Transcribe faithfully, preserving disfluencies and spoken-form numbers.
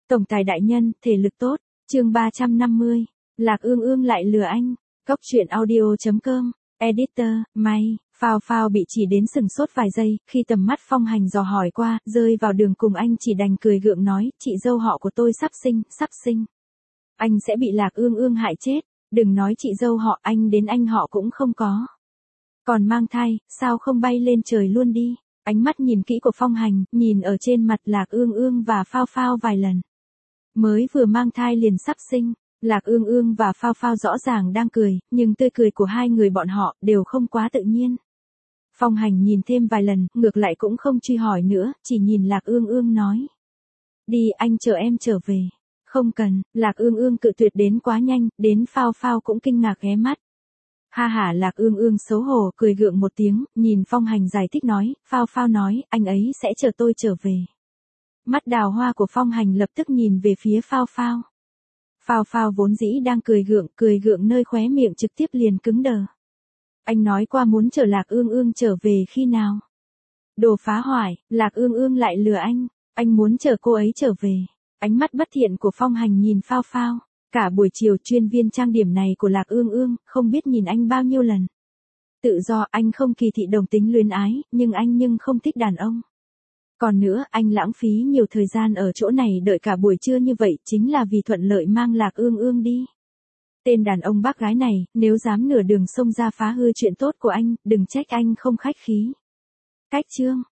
Tổng tài đại nhân, thể lực tốt, chương ba trăm năm mươi, Lạc Ương Ương lại lừa anh, Cốc truyện audio chấm com, editor, may, Phao Phao bị chỉ đến sừng sốt vài giây, khi tầm mắt Phong Hành dò hỏi qua, rơi vào đường cùng anh chỉ đành cười gượng nói, chị dâu họ của tôi sắp sinh, sắp sinh. Anh sẽ bị Lạc Ương Ương hại chết, đừng nói chị dâu họ, anh đến anh họ cũng không có. Còn mang thai, sao không bay lên trời luôn đi, ánh mắt nhìn kỹ của Phong Hành, nhìn ở trên mặt Lạc Ương Ương và Phao Phao vài lần. Mới vừa mang thai liền sắp sinh, Lạc Ương Ương và Phao Phao rõ ràng đang cười, nhưng tươi cười của hai người bọn họ đều không quá tự nhiên. Phong Hành nhìn thêm vài lần, ngược lại cũng không truy hỏi nữa, chỉ nhìn Lạc Ương Ương nói. Đi, anh chờ em trở về. Không cần, Lạc Ương Ương cự tuyệt đến quá nhanh, đến Phao Phao cũng kinh ngạc ghé mắt. Ha hả, Lạc Ương Ương xấu hổ cười gượng một tiếng, nhìn Phong Hành giải thích nói, Phao Phao nói, anh ấy sẽ chờ tôi trở về. Mắt đào hoa của Phong Hành lập tức nhìn về phía Phao Phao. Phao Phao vốn dĩ đang cười gượng, cười gượng nơi khóe miệng trực tiếp liền cứng đờ. Anh nói qua muốn chờ Lạc Ương Ương trở về khi nào? Đồ phá hoại, Lạc Ương Ương lại lừa anh, anh muốn chờ cô ấy trở về. Ánh mắt bất thiện của Phong Hành nhìn Phao Phao. Cả buổi chiều chuyên viên trang điểm này của Lạc Ương Ương, không biết nhìn anh bao nhiêu lần. Tự do anh không kỳ thị đồng tính luyến ái, nhưng anh nhưng không thích đàn ông. Còn nữa, anh lãng phí nhiều thời gian ở chỗ này đợi cả buổi trưa như vậy chính là vì thuận lợi mang Lạc Ương Ương đi. Tên đàn ông bác gái này, nếu dám nửa đường xông ra phá hư chuyện tốt của anh, đừng trách anh không khách khí. Cách chương.